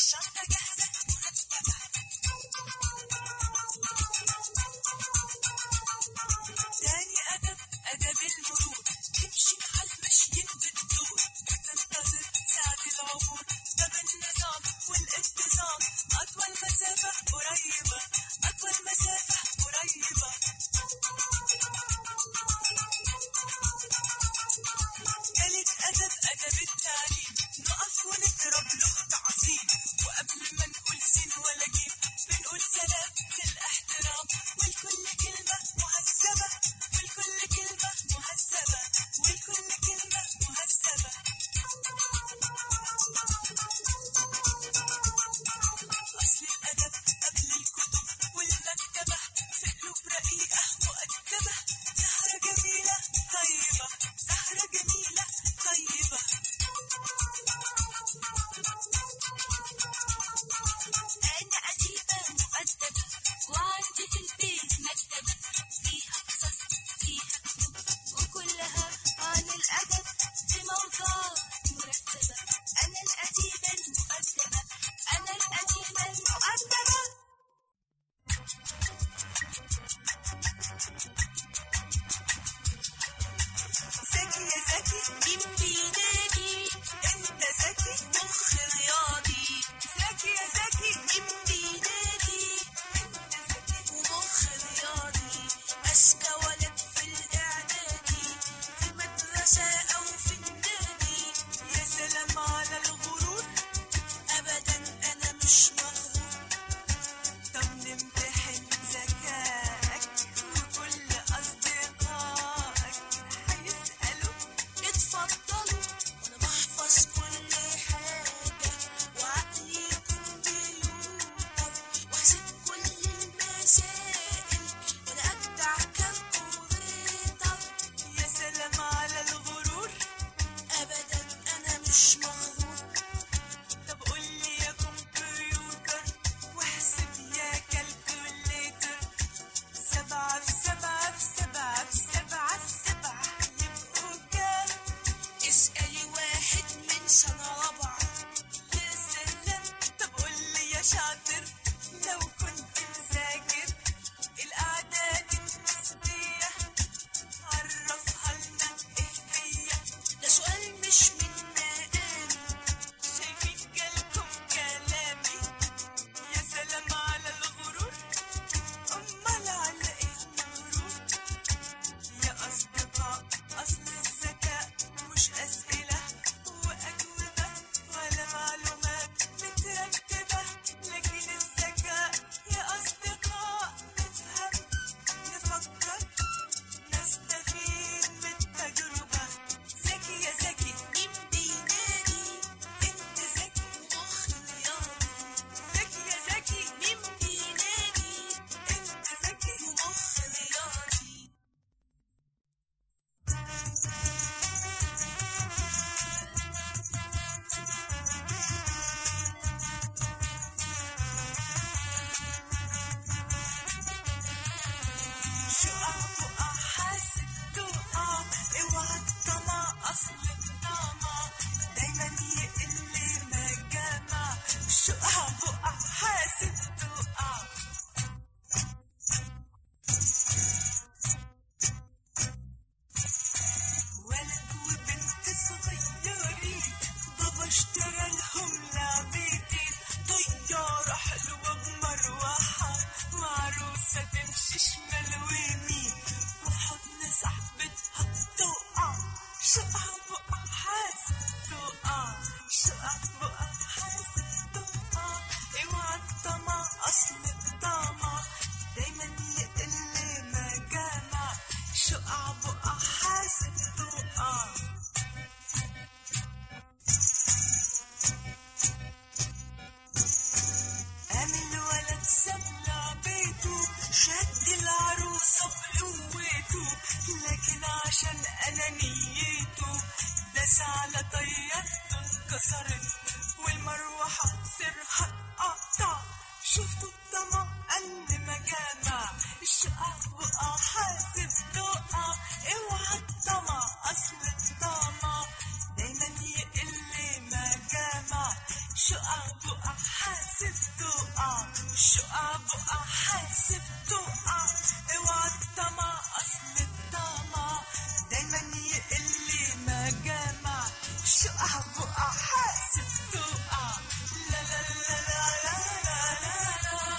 الشنطة جاهزة مرتبة. تاني أدب المرور، تمشي مع المشيين بالدور، تنتظر ساعة العبور، باب النظام والاتزان، أطول مسافة قريبة، أطول مسافة قريبة. تالت أدب التعليم، نقف ونضرب له تعظيم، وقبل ما نقول سين ولا جيم بنقول سلام للاحترام، والكل كلمة مهذبة، والكل كلمة مهذبة، والكل كلمة مهذبة. أصل الأدب قبل الكتب والمكتبة، في قلوب رقيقة مؤدبة، سهرة جميلة طيبة، سهرة جميلة طيبة. أنا أديبة مؤدبة، وعندي في البيت مكتبة، فيها قصص فيها كتب، وكلها عن الأدب بموضوع مرتبة. أنا الأديبة المؤدبة، أنا الأديبة المؤدبة. ذكي يا ذكي مين بينادي؟ أنت ذكي مخ رياضي. ذكي يا ذكي مين بينادي؟ أنت ذكي ومخ رياضي. أذكى ولد في الإعدادي، في مدرسة أو في النادي. يا سلام على الغرور، أبدا أنا مش مغرور. طب نمتحن ذكائك، وكل أصدقائك هيسألوا اتفضلوا، وأنا بحفظ كل حاجة، وعقلي كمبيوتر، وأحسب كل المسائل، وأنا أجدع كالكمبيوتر. يا سلام على الغرور، أبدا أنا مش مغرور. طب قولي يا كمبيوتر، واحسب يا كالكوليتر، 7 في 7 في 7 في 7 في 7 يبقوا كام؟ اسألي واحد من سنة رابعة. يا سلام. طب قولي يا شاطر، لو كنت مذاكر الأعداد النسبية عرفها لنا إيه هي؟ ده سؤال مش من مقامي، شايفين جالكم كلامي. يا سلام على الغرور، أمال على إيه مغرور؟ يا أصدقاء، أصل الذكاء مش أسئلة وأجوبة، ولا معلومات مترتبة، لكن الذكاء يا أصدقاء نفهم، نفكر، نستفيد من التجربة. ذكي يا ذكي مين بينادي؟ أنت ذكي ومخ رياضي. ذكي يا ذكي مين بينادي؟ أنت ذكي ومخ رياضي. شقع بقع حاسب تقع، اوعى الطمع أصل الطمع، دايما يقل ما جمع. شقع بقع حاسب تقع. ولد وبنت صغيرين، بابا اشترى لهم لعبتين، طيارة حلوة بمروحة، وعروسة تمشي شمال ويمين، وفي حضن صاحبتها تقع. شقع بقع حاسب تقع، شقع بقع حاسب تقع، اوعى الطمع أصل الطمع، دايما يقل ما جمع. شقع بقع حاسب تقع. قام الولد ساب لعبته، شد العروسة بقوته، لكن عشان أنانيته داس على طيارته انكسرت، والمروحة سرها اتقطع. شفتوا الطمع قل ما جمع. الشقع بقع حاسب تقع، اوعى الطمع أصل الطمع، دايما يقل ما جمع. شقع بقع شقع بقع حاسب تقع، اوعى الطمع اصل الطمع دايما يقلي ما جمع. شقع بقع حاسب تقع، لا لا لا لا لا لا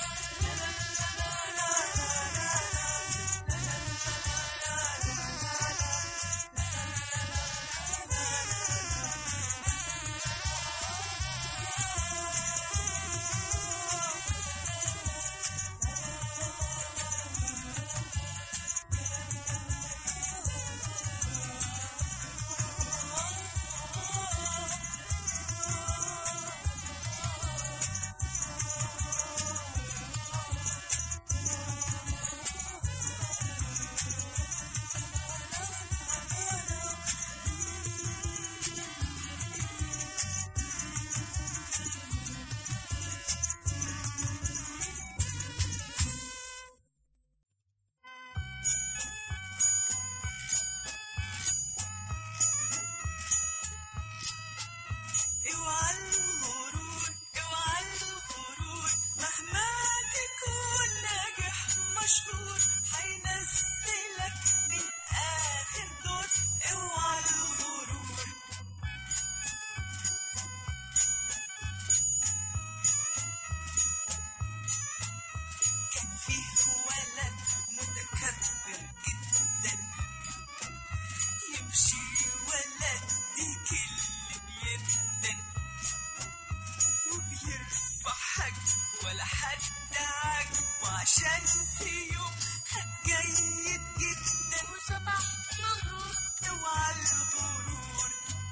ولا حد عاجبه عشان في يوم خد جيد جدا وصبح مغرور. اوعى الغرور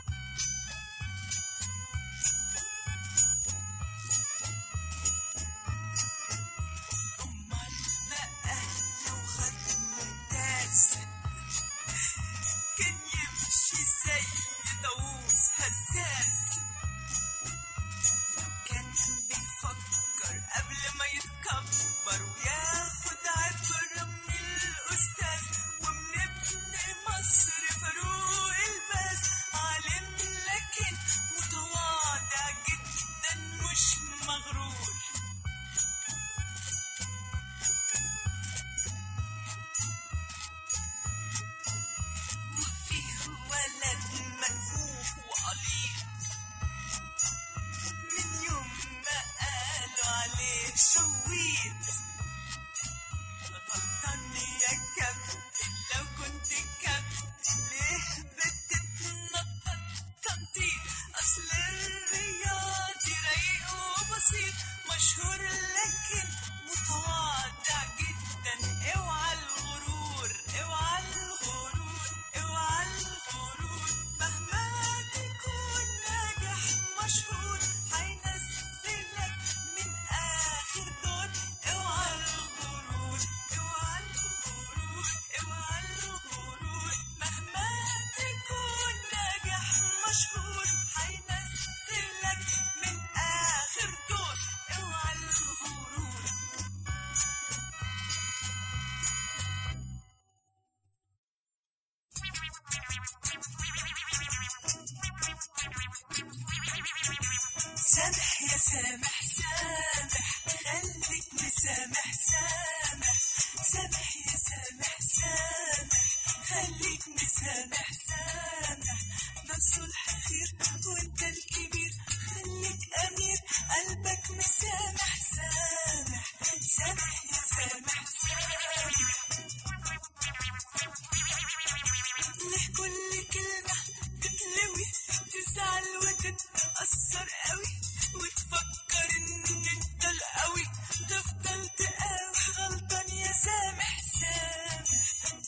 امال بقى لو خد ممتاز كان يمشي زي طاووس هزاز. قبل ما يتكبر وياخد عبرة من الأستاذ ومن ابن مصر فاروق الباز. عالم لكن متواضع جدا مش مغرور. وفيه ولد منفوخ وقليل من يوم عليه شويت. غلطان يا كابتن لو كنت كابتن ليه بتتنطط تنطيط. اصل الرياضي رايق وبسيط مشهور لكن متواضع جدا. اوعى الغرور اوعى الغرور اوعى الغرور مهما تكون ناجح مشهور هينزلك من آخر دور. اوعى الغرور اوعى الغرور اوعى الغرور مهما تكون ناجح مشهور هينزلك من آخر دور. اوعى الغرور. سامح يا سامح سامح خليك مسامح سامح. سامح يا سامح سامح خليك مسامح سامح. ده الصلح خير وانت الكبير خليك امير قلبك مسامح سامح. سامح يا سامح سامح ليه كل كلمة تتلوي تزعل وتتأثر قوي وتفكر ان انت القوي تفضل تقاوح. غلطان يا سامح سامح.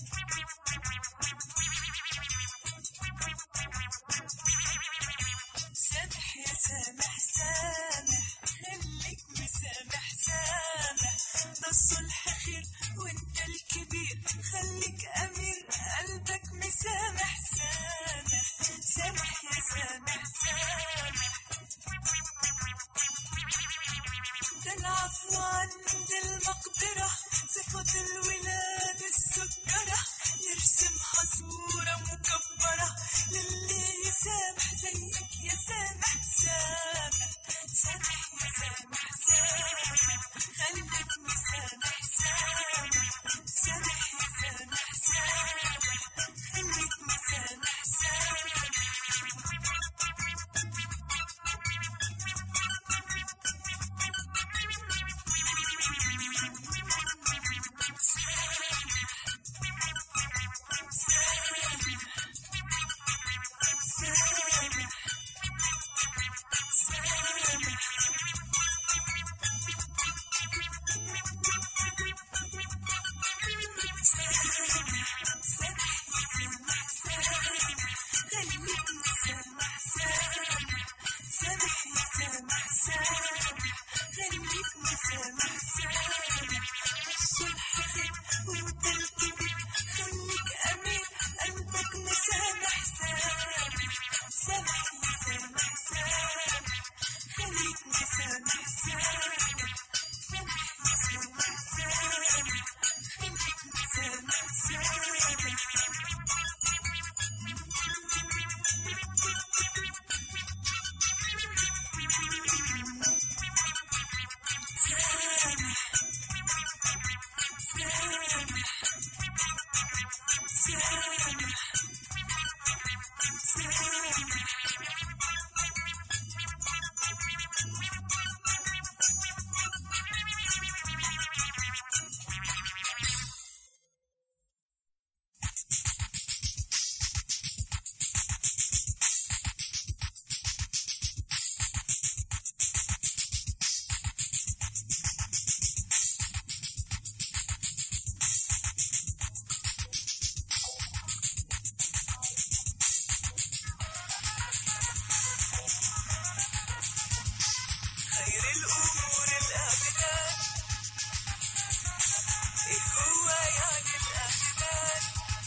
سامح يا سامح سامح خليك مسامح سامح. ده الصلح خير وانت الكبير خليك امير قلبك مسامح سامح. سامح يا سامح سامح. ده العفو عند المقدرة صفة الولاد السكرة نرسمها صورة مكبرة للي يسامح زيك يا سامح سامح. سامح يا سامح سامح سامح سامح الصلح خير وانت الكبير خليك امين قلبك مسامح سامح سامح سامح سامح خليك مسامح سامح سامح سامح سامح خليك مسامح سامح خير الأمور الأبدان إيه هو يعني الأعتدال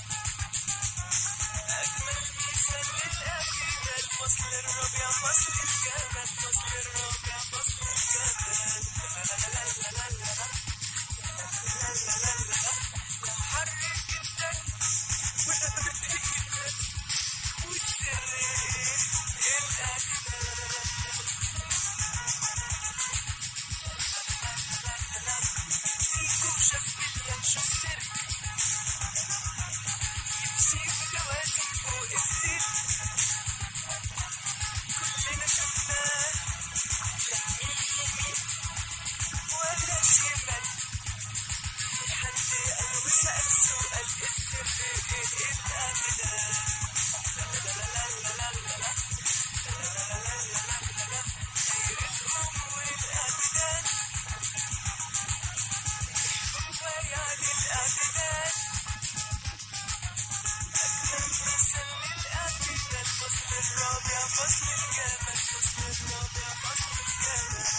أجمل مثال للأعتدال فصل الربيع فصل الجمال فصل الربيع فصل الجمال لا لا لا لا لا لا لا لا حر جدا وبرد جدا والسر إيه الأعتدال فيكم شفت شو السر يمشي بجوازي فوق السر كلنا شفناه يمين ولا شمال في حد قال وسأل سؤال السر ايه الاعتدال لا لا لا لا لا لا خير الأمور الاعتدال هو يعني الاعتدال أجمل مثال للاعتدال فصل الرابع فصل الجمال فصل الرابع فصل الجمال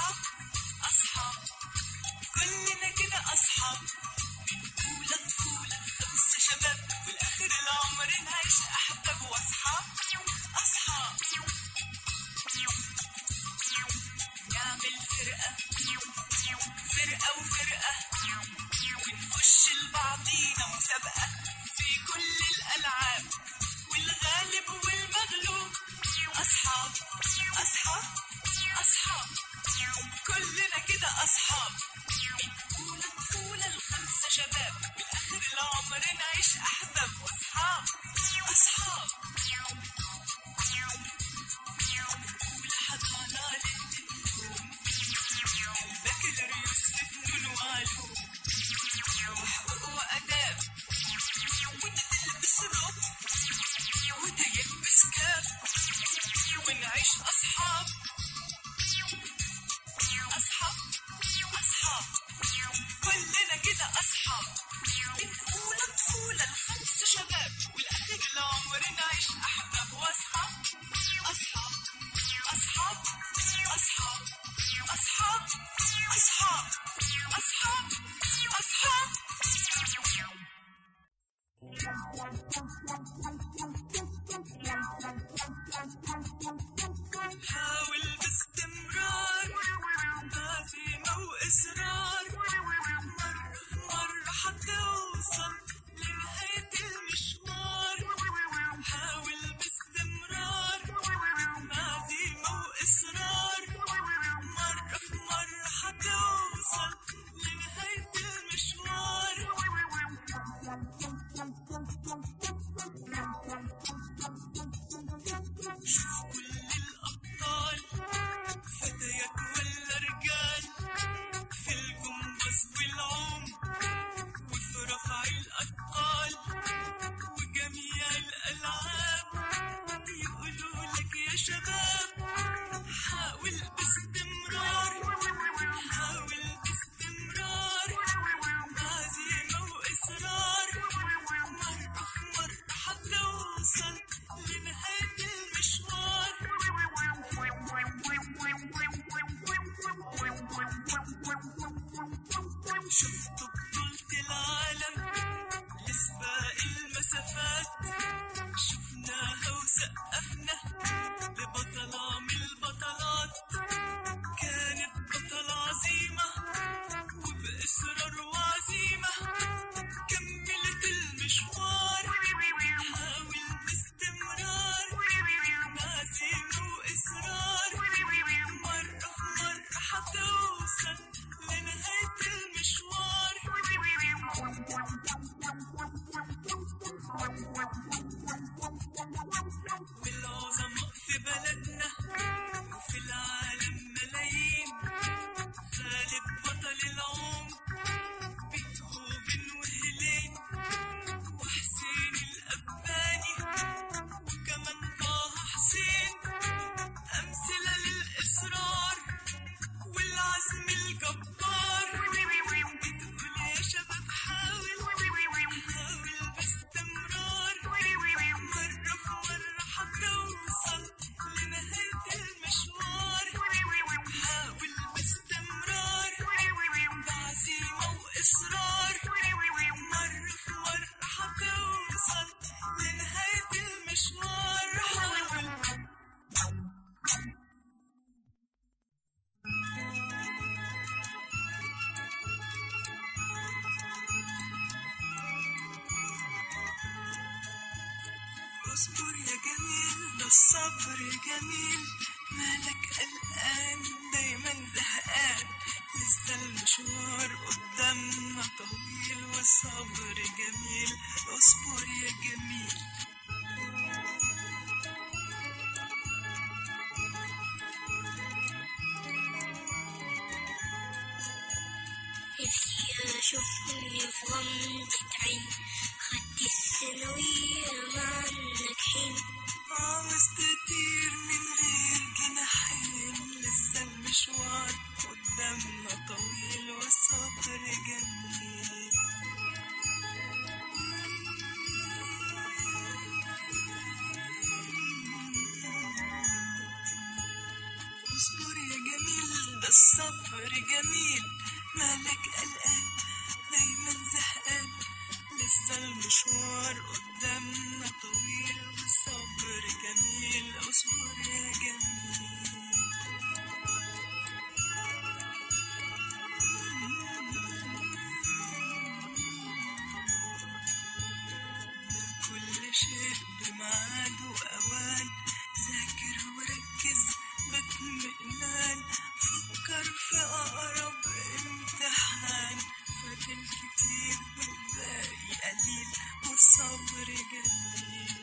أصحاب أصحاب كلنا كده أصحاب طفولة طفولة خمسة شباب والآخر العمر نعيش أحباب وأصحاب أصحاب نعمل فرقة فرقة وفرقة ونخش لبعضينا مسابقة في كل الألعاب والغالب والمغلوب أصحاب أصحاب أصحاب كلنا كده أصحاب طفولة طفولة الخمسة شباب بالآخر العمر نعيش أحباب وأصحاب أصحاب والحضانة للدبلوم البكالوريوس لفنون وعلوم وحقوق وآداب وده تلبس روب وده يلبس كاب ونعيش أصحاب أصحاب أصحاب كلنا كده أصحاب طفولة طفولة الخمسة شباب والآخر العمر نعيش أحباب وأصحاب أصحاب أصحاب أصحاب أصحاب أصحاب أصحاب أصحاب حاول باستمرار عزيمة وإصرار مرة حتوصل لنهاية المشوار حاول باستمرار عزيمة وإصرار مرة حتوصل لنهاية المشوار شوف كل الأبطال فتيات ولا رجال في الجمباز والعوم وفي رفع الأثقال وجميع الألعاب يقولوا لك يا شباب حاول باستمرار حاول باستمرار عزيمة وإصرار مرة حتوصل لنهاية المشوار شفت بطولة العالم لسباق المسافات شفناها وسقفنا لبطلة من البطلات كانت بطلة عظيمة وبإصرار وعزيمة كملت المشوار حاول باستمرار عزيمة وإصرار مرة حتوصل لنهاية المشوار والعظماء في بلدنا وفي العالم ملايين خالد بطل العوم بيتهوفن وهيلين وحسين الأباني وكمان طه حسين أمثلة للإصرار والعزم الجبار بتقول يا شباب حاول باستمرار مرة حتوصل لنهاية المشوار حاول باستمرار بعزيمة وإصرار مرة حتوصل لنهاية المشوار حاول اصبر يا جميل ده الصبر جميل مالك قلقان دايما زهقان لسه المشوار قدامنا طويل والصبر جميل اصبر يا جميل نفسي أشوفني في غمضة عين خدت الثانوية مع الناجحين عاوز تطير من غير جناحين لسه المشوار قدامنا طويل والصبر جميل اصبر يا جميل ده الصبر والصبر جميل، مالك قلقان دايما زهقان، لسه المشوار قدامنا طويل، والصبر جميل، اصبر يا جميل. كل شيء بميعاد وأوان، ذاكر وركز باطمئنان، فكر في أقرب امتحان، فاتن كتير والباقي قليل، والصبر جميل.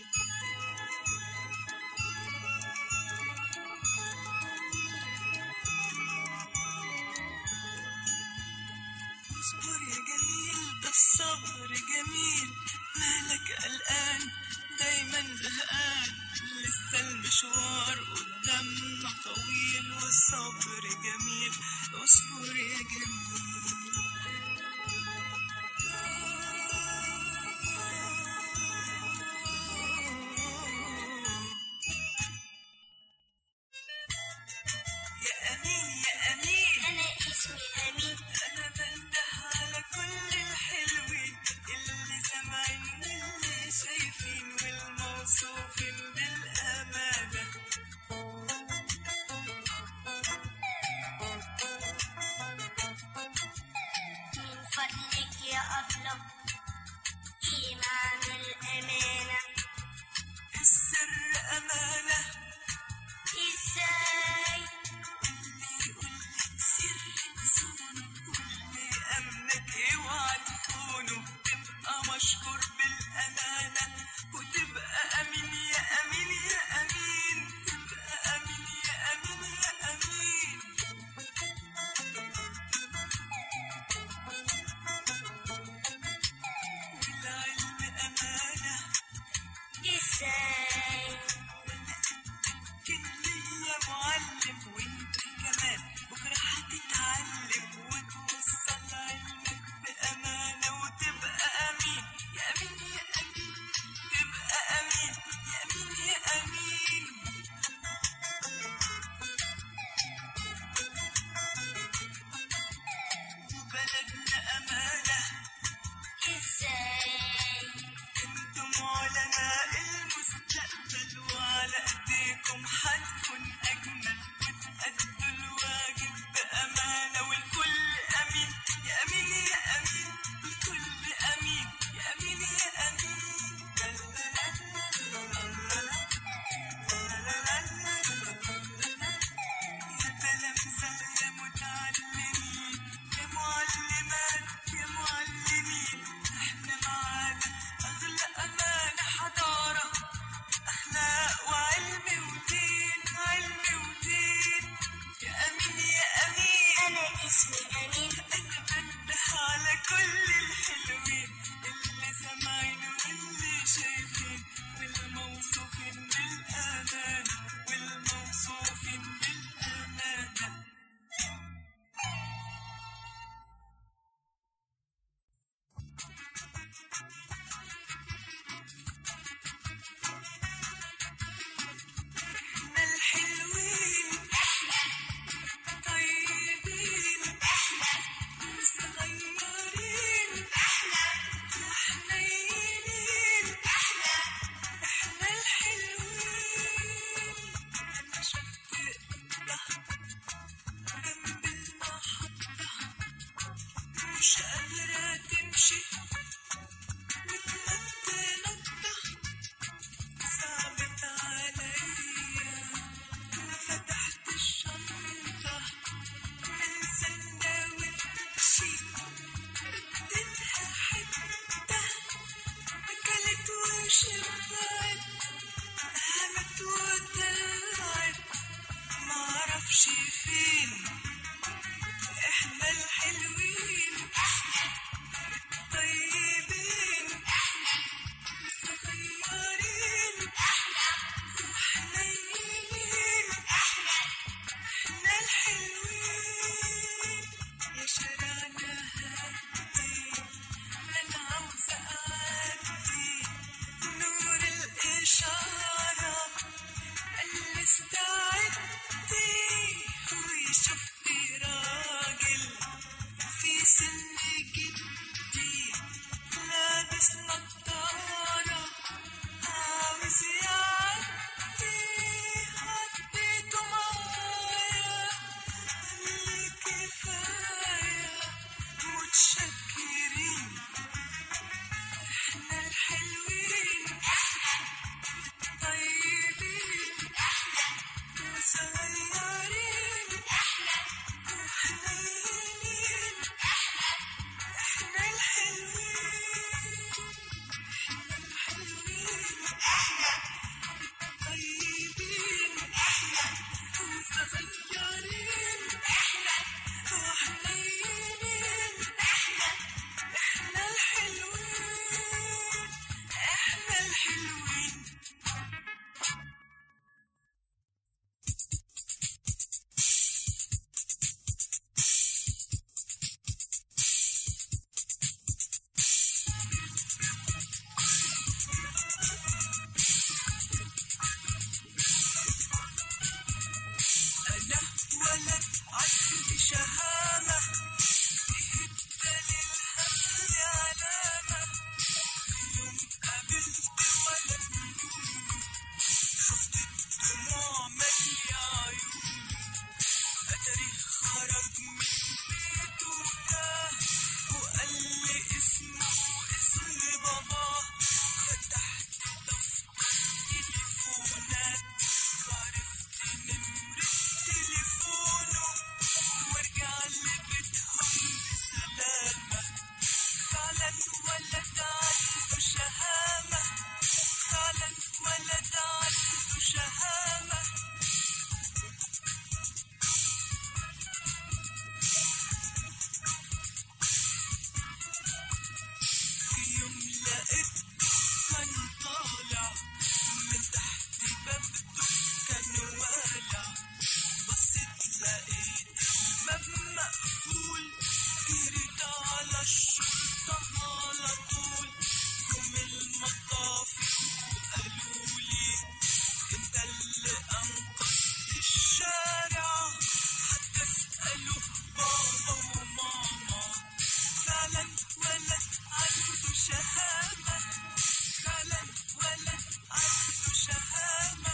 اصبر يا جميل، ده الصبر جميل، مالك قلقان دايما زهقان، لسه المشوار قدامنا طويل، والصبر جميل، اصبر يا جميل. يا أمين يا أمين، أنا اسمي أمين، أنا بنده على كل الحلوين، اللي سامعين واللي شايفين، والموصوفين بالأمانة. من فضلك يا أطلب إيمان الأمانة، السر أمانة، إزاي سر صونه، واللي أمنك اوعى تخونه، تبقى مشهور بالأمانة، وتبقى أمين يا أمين يا أمين، تبقى أمين يا أمين يا أمين. والعلم أمانة، إزاي كن ليا معلم، وانت كمان بكرة هتتعلم، وتوصل علمك بأمانة، وتبقى أمين يا أمين يا أمين، تبقى أمين يا أمين يا أمين. وبلدنا أمانة، إزاي انتم علماء المستقبل، وعلى ايديكم هتكون اجمل، وتأدوا الواجب بامانه، والكل امين يا امين يا امين، الكل امين يا امين يا امين. يا تلامذة يا متعلمين، يا معلمات يا معلمين، احنا معانا اغلى امانه، حضاره اخلاق وعلم ودين، علم ودين. يا امين يا امين، أنا اسمي أمين، انا بنده على كل الحلوين، اللي سامعين واللي شايفين، والموصوفين بالامانه، والموصوفين بالامانه. احنا الحلوين، طيبين، صغيرين، حنينين، احنا الحلوين. انا شفت ضهر جنب المحطة، مش قادرة تمشي، متنطة، صعبت عليا، فتحت الشنطة من سندوتشي، اديتها حتة، أكلت وشبعت، قامت وطلعت، معرفش فين. احنا الحلوين، طيبين، صغيرين، حنينين، احنا الحلوين. يا شارعنا هادي، انا عاوزة اعدي، نور الاشارة اللي استعدي، وشفتي راجل سن جديد لابس نضارة عاوز يعدي عديته معايا اللي كفاية متشكرين احنا الحلوين طيبين وصغيرين وحنينين احنا الحلوين الحلوين طيبين وصغيرين وحنينين احنا الحلوين احنا الحلوين أنا ولد عندي شهامة بهدى للهم علامة يوم قابلت ولد شفت الدموع مالية عيوني أتاري خرج من بيته وتاه وقال لي اسمه اسم باباه فتحت دفتر تليفونات وعرفت نمرة تليفونه وارجع لبيتهم بسلامة فعلا ولد عنده شهامة فعلا ولد عنده شهامة في يوم لقيت كان طالع من تحت باب دكان والع بصيت لقيت الباب مقفول جريت على الشرطة على طول جم المطافي وقالوا لي انت اللي انقذت الشارع حتى اسألوا بابا وماما فعلا ولد عنده شهامة فعلا ولد عنده شهامة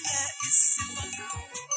تلاقي الصفة